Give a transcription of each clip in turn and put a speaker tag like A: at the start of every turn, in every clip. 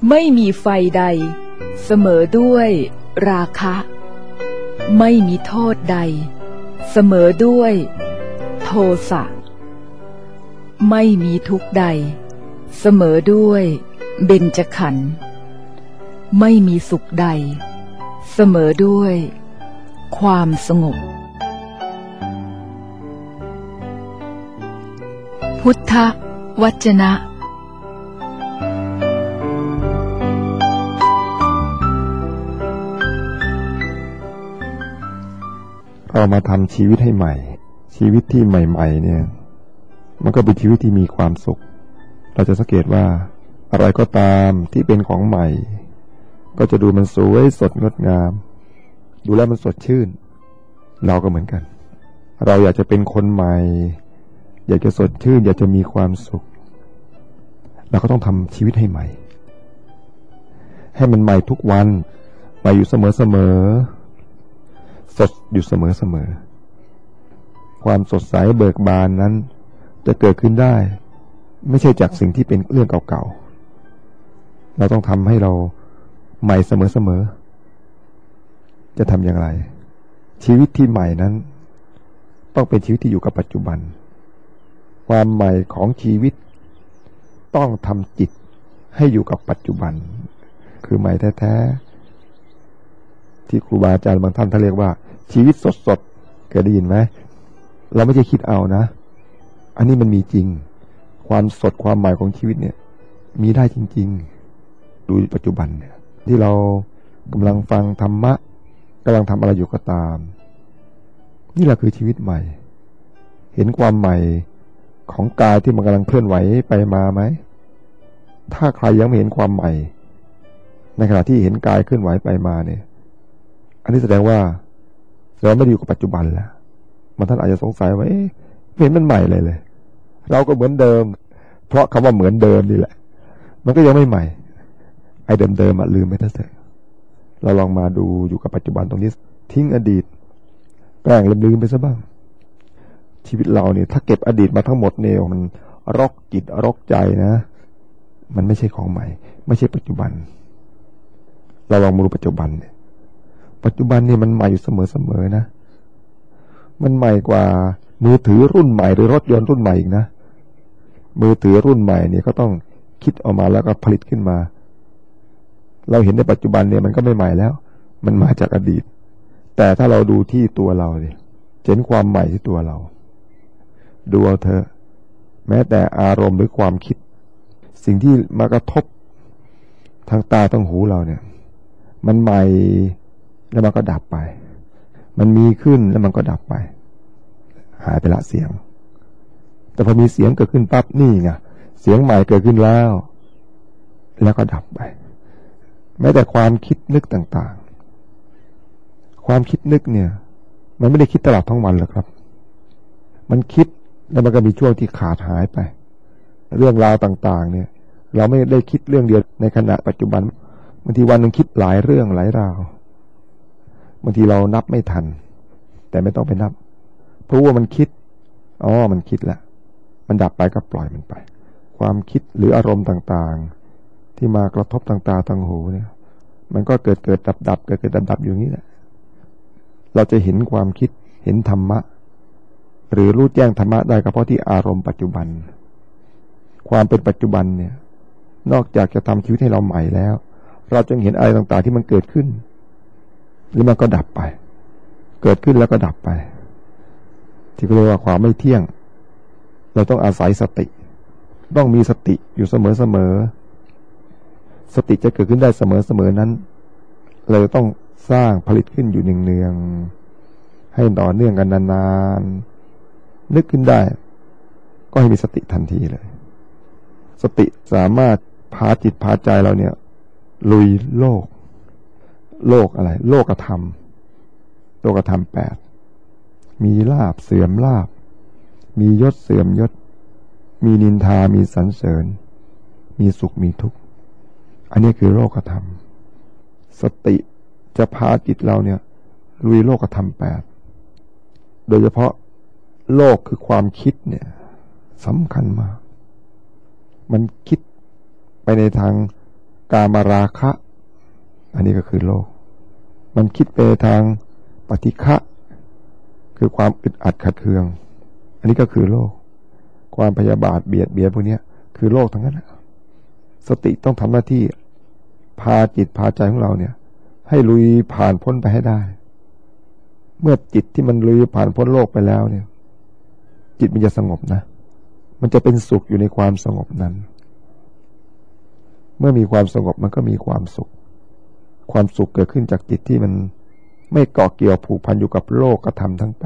A: ไม่มีไฟใดเสมอด้วยราคะไม่มีโทษใดเสมอด้วยโทสะไม่มีทุกข์ใดเสมอด้วยเบญจขันธ์ไม่มีสุขใดเสมอด้วยความสงบพุทธวจนะ
B: เรามาทำชีวิตให้ใหม่ชีวิตที่ใหม่ๆเนี่ยมันก็เป็นชีวิตที่มีความสุขเราจะสังเกตว่าอะไรก็ตามที่เป็นของใหม่ก็จะดูมันสวยสดงดงามดูแล้วมันสดชื่นเราก็เหมือนกันเราอยากจะเป็นคนใหม่อยากจะสดชื่นอยากจะมีความสุขเราก็ต้องทำชีวิตให้ใหม่ให้มันใหม่ทุกวันใหม่อยู่เสมอสดอยู่เสมอความสดใสเบิกบานนั้นจะเกิดขึ้นได้ไม่ใช่จากสิ่งที่เป็นเรื่องเก่าๆเราต้องทำให้เราใหม่เสมอจะทำอย่างไรชีวิตที่ใหม่นั้นต้องเป็นชีวิตที่อยู่กับปัจจุบันความใหม่ของชีวิตต้องทำจิตให้อยู่กับปัจจุบันคือใหม่แท้ๆที่ครูบาอาจารย์บางท่านเรียกว่าชีวิตสดๆเคยได้ยินไหมเราไม่ใช่คิดเอานะอันนี้มันมีจริงความสดความใหม่ของชีวิตเนี่ยมีได้จริงๆดูปัจจุบันเนี่ยที่เรากำลังฟังธรรมะกำลังทำอะไรอยู่ก็ตามนี่แหละคือชีวิตใหม่เห็นความใหม่ของกายที่มันกำลังเคลื่อนไหวไปมาไหมถ้าใครยังไม่เห็นความใหม่ในขณะที่เห็นกายเคลื่อนไหวไปมาเนี่ยอันนี้แสดงว่าเราไม่ได้อยู่กับปัจจุบันแล้วบางท่านอาจจะสงสัยว่าไม่เห็นมันใหม่เลยเราก็เหมือนเดิมเพราะคำว่าเหมือนเดิมนี่แหละมันก็ยังไม่ใหม่ไอ้เดิมลืมไปเถอะเราลองมาดูอยู่กับปัจจุบันตรงนี้ทิ้งอดีตแกล้งลืมไปซะบ้างชีวิตเราเนี่ยถ้าเก็บอดีตมาทั้งหมดเนี่ยมันรกจิตรกใจนะมันไม่ใช่ของใหม่ไม่ใช่ปัจจุบันเราลองมาดูปัจจุบันเนี่ยปัจจุบันนี่มันใหม่อยู่เสมอนะมันใหม่กว่ามือถือรุ่นใหม่หรือรถยนต์รุ่นใหม่อีกนะมือถือรุ่นใหม่เนี่ยก็ต้องคิดออกมาแล้วก็ผลิตขึ้นมาเราเห็นในปัจจุบันเนี่ยมันก็ไม่ใหม่แล้วมันมาจากอดีตแต่ถ้าเราดูที่ตัวเราเนี่ยเห็นความใหม่ที่ตัวเราดูเอาเถอะแม้แต่อารมณ์หรือความคิดสิ่งที่มากระทบทางตาทางหูเราเนี่ยมันใหม่แล้วมันก็ดับไปมันมีขึ้นแล้วมันก็ดับไปหายไปละเสียงแต่พอมีเสียงเกิดขึ้นปั๊บนี่ไงเสียงใหม่เกิดขึ้นแล้วก็ดับไปแม้แต่ความคิดนึกต่างๆความคิดนึกเนี่ยมันไม่ได้คิดตลอดทั้งวันหรอกครับมันคิดแล้วมันก็มีช่วงที่ขาดหายไปเรื่องราวต่างๆเนี่ยเราไม่ได้คิดเรื่องเดียวในขณะปัจจุบันบางทีวันนึงคิดหลายเรื่องหลายราวบางทีเรานับไม่ทันแต่ไม่ต้องไปนับเพราะว่ามันคิดมันคิดแล้วมันดับไปก็ปล่อยมันไปความคิดหรืออารมณ์ต่างๆที่มากระทบทางตาทางหูเนี่ยมันก็เกิดดับเกิดดับอยู่อย่างนี้แหละเราจะเห็นความคิดเห็นธรรมะหรือรู้แจ้งธรรมะได้ก็เพราะที่อารมณ์ปัจจุบันความเป็นปัจจุบันเนี่ยนอกจากจะทำชีวิตให้เราใหม่แล้วเราจึงเห็นอะไรต่างๆที่มันเกิดขึ้นหรือมันก็ดับไปเกิดขึ้นแล้วก็ดับไปที่เรียกว่าความไม่เที่ยงเราต้องอาศัยสติต้องมีสติอยู่เสมอสติจะเกิดขึ้นได้เสมอนั้นเราต้องสร้างผลิตขึ้นอยู่เนืองๆให้ต่อเนื่องกันนานๆนึกขึ้นได้ก็ให้มีสติทันทีเลยสติสามารถพาจิตพาใจเราเนี่ยลุยโลกอะไรโลกธรรม8มีลาภเสื่อมลาภมียศเสื่อมยศมีนินทามีสรรเสริญมีสุขมีทุกข์อันนี้คือโลกธรรมสติจะพาจิตเราเนี่ยลุยโลกธรรม8โดยเฉพาะโลกคือความคิดเนี่ยสำคัญมากมันคิดไปในทางกามราคะ อันนี้ก็คือโลกมันคิดไปทางปฏิฆะคือความอึดอัดขัดเคืองอันนี้ก็คือโลกความพยาบาทเบียดเบียนพวกนี้คือโลกทั้งนั้นสติต้องทำหน้าที่พาจิตพาใจของเราเนี่ยให้ลุยผ่านพ้นไปให้ได้เมื่อจิตที่มันลุยผ่านพ้นโลกไปแล้วเนี่ยจิตมันจะสงบนะมันจะเป็นสุขอยู่ในความสงบนั้นเมื่อมีความสงบมันก็มีความสุขความสุขเกิดขึ้นจากจิตที่มันไม่เกาะเกี่ยวผูกพันอยู่กับโลกธรรมทั้ง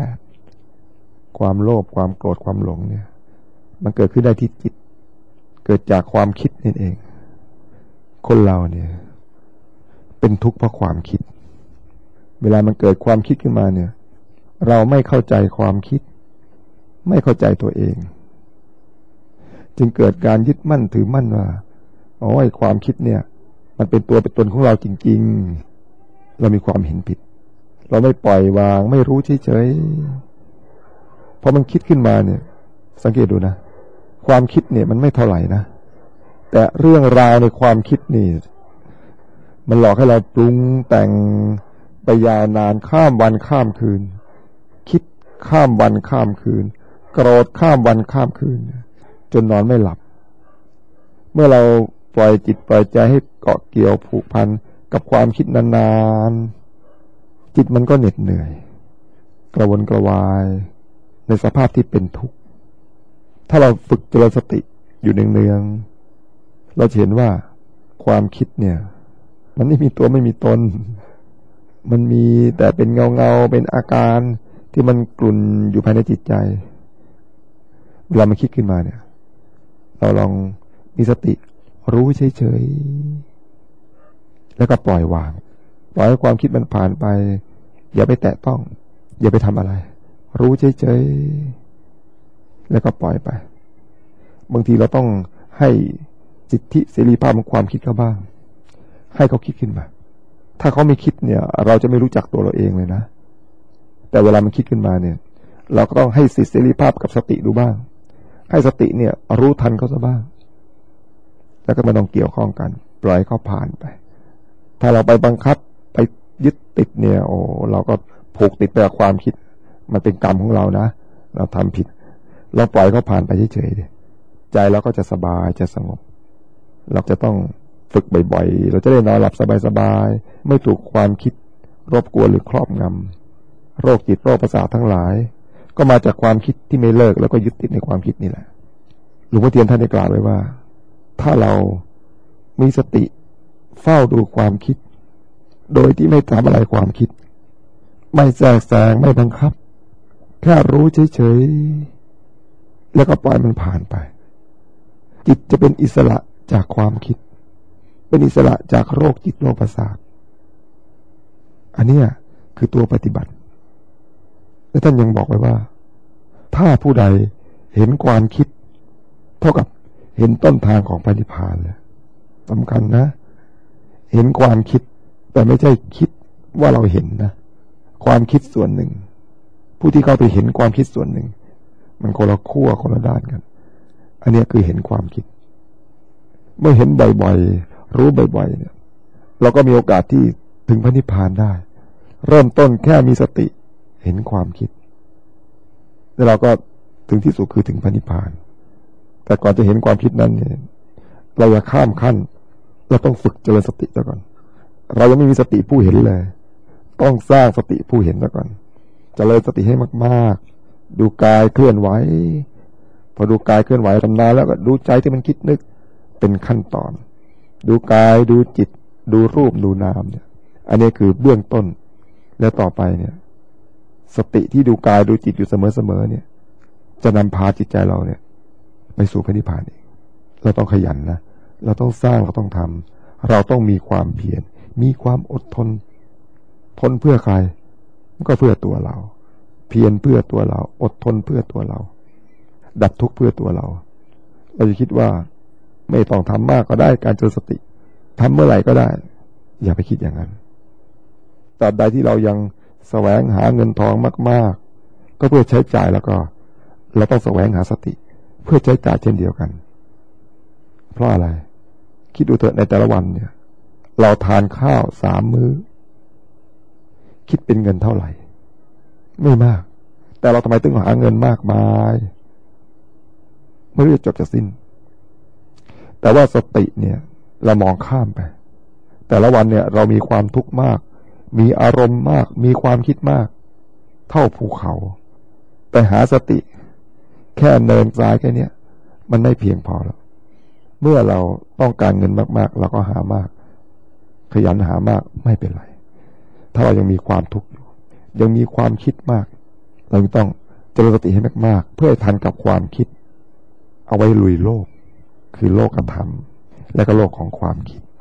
B: 8ความโลภความโกรธความหลงเนี่ยมันเกิดขึ้นได้ที่จิตเกิดจากความคิดนั่นเองคนเราเนี่ยเป็นทุกข์เพราะความคิดเวลามันเกิดความคิดขึ้นมาเนี่ยเราไม่เข้าใจความคิดไม่เข้าใจตัวเองจึงเกิดการยึดมั่นถือมั่นว่าอ๋อไอ้ความคิดเนี่ยมันเป็นตัวเป็นตนของเราจริงๆเรามีความเห็นผิดเราไม่ปล่อยวางไม่รู้เฉยๆพอมันคิดขึ้นมาเนี่ยสังเกตดูนะความคิดเนี่ยมันไม่เท่าไหร่นะแต่เรื่องราวในความคิดนี่มันหลอกให้เราปรุงแต่งไปยาวนานข้ามวันข้ามคืนคิดข้ามวันข้ามคืนโกรธข้ามวันข้ามคืนจนนอนไม่หลับเมื่อเราปล่อยจิตปล่อยใจให้เกาะเกี่ยวผูกพันกับความคิดนานๆจิตมันก็เหน็ดเหนื่อยกระวนกระวายในสภาพที่เป็นทุกข์ถ้าเราฝึกเจริญสติอยู่เนืองๆเราเห็นว่าความคิดเนี่ยมันไม่มีตัวไม่มีตนมันมีแต่เป็นเงาเป็นอาการที่มันกลุ่นอยู่ภายในจิตใจเวลามันคิดขึ้นมาเนี่ยเราลองมีสติรู้เฉยๆแล้วก็ปล่อยวางปล่อยให้ความคิดมันผ่านไปอย่าไปแตะต้องอย่าไปทำอะไรรู้เฉยๆแล้วก็ปล่อยไปบางทีเราต้องให้สิทธิเสรีภาพของความคิดเขาบ้างให้เขาคิดขึ้นมาถ้าเขาไม่คิดเนี่ยเราจะไม่รู้จักตัวเราเองเลยนะแต่เวลามันคิดขึ้นมาเนี่ยเราก็ต้องให้สิทธิเสรีภาพกับสติดูบ้างให้สติเนี่ยรู้ทันเขาซะบ้างแล้วก็ไม่ต้องเกี่ยวข้องกันปล่อยเขาผ่านไปถ้าเราไปบังคับไปยึดติดเนี่ยโอ้เราก็ผูกติดไปกับความคิดมันเป็นกรรมของเรานะเราทำผิดเราปล่อยเขาผ่านไปเฉยๆใจเราก็จะสบายจะสงบเราจะต้องฝึกบ่อยๆเราจะได้นอนหลับสบายๆไม่ถูกความคิดรบกวนหรือครอบงำโรคจิตโรคประสาททั้งหลายก็มาจากความคิดที่ไม่เลิกแล้วก็ยึดติดในความคิดนี่แหละหลวงพ่อเทียนท่านได้กล่าวไว้ว่าถ้าเรามีสติเฝ้าดูความคิดโดยที่ไม่ทำอะไรความคิดไม่แทรกแซงไม่บังคับแค่รู้เฉยๆแล้วก็ปล่อยมันผ่านไปจิตจะเป็นอิสระจากความคิดเป็นอิสระจากโรคจิตโรคประสาทอันนี้คือตัวปฏิบัติและท่านยังบอกไว้ว่าถ้าผู้ใดเห็นความคิดเท่ากับเห็นต้นทางของพระนิพพานเลยสำคัญนะเห็นความคิดแต่ไม่ใช่คิดว่าเราเห็นนะความคิดส่วนหนึ่งผู้ที่เข้าไปเห็นความคิดส่วนหนึ่งมันคนละขั้วคนละด้านกันอันนี้คือเห็นความคิดเมื่อเห็นบ่อยๆรู้บ่อยๆเนี่ยเราก็มีโอกาสที่ถึงพระนิพพานได้เริ่มต้นแค่มีสติเห็นความคิดแล้วเราก็ถึงที่สุดคือถึงพระนิพพานแต่ก่อนจะเห็นความคิดนั้นเนี่ยเราอย่าข้ามขั้นเราต้องฝึกเจริญสติซะก่อนเรายังไม่มีสติผู้เห็นเลยต้องสร้างสติผู้เห็นซะก่อนเจริญสติให้มากๆดูกายเคลื่อนไหวพอดูกายเคลื่อนไหวทำนานแล้วก็ดูใจที่มันคิดนึกเป็นขั้นตอนดูกายดูจิตดูรูปดูนามเนี่ยอันนี้คือเบื้องต้นแล้วต่อไปเนี่ยสติที่ดูกายดูจิตอยู่เสมอๆเนี่ยจะนำพาจิตใจเราเนี่ยไปสู่พระนิพพานเองเราต้องขยันนะเราต้องสร้างเราต้องทำเราต้องมีความเพียรมีความอดทนทนเพื่อใครก็เพื่อตัวเราเพียรเพื่อตัวเราอดทนเพื่อตัวเราดับทุกข์เพื่อตัวเราเราจะคิดว่าไม่ต้องทำมากก็ได้การเจริญสติทำเมื่อไหร่ก็ได้อย่าไปคิดอย่างนั้นตราบใดที่เรายังแสวงหาเงินทองมากๆก็เพื่อใช้จ่ายแล้วก็เราต้องแสวงหาสติเพื่อใช้จ่ายเช่นเดียวกันเพราะอะไรคิดดูเถอะในแต่ละวันเนี่ยเราทานข้าว3 มื้อคิดเป็นเงินเท่าไหร่ไม่มากแต่เราทำไมต้องหาเงินมากมายไม่รู้จะจบจะสิ้นแต่ว่าสติเนี่ยเรามองข้ามไปแต่ละวันเนี่ยเรามีความทุกข์มากมีอารมณ์มากมีความคิดมากเท่าภูเขาแต่หาสติแค่เนินทรายแค่นี้มันไม่เพียงพอแล้วเมื่อเราต้องการเงินมากๆเราก็หามากขยันหามากไม่เป็นไรถ้าเรายังมีความทุกข์อยู่ยังมีความคิดมากเราต้องเจริญสติให้มากๆเพื่อให้ทันกับความคิดเอาไว้ลุยโลกคือโลกธรรมและก็โลกของความคิด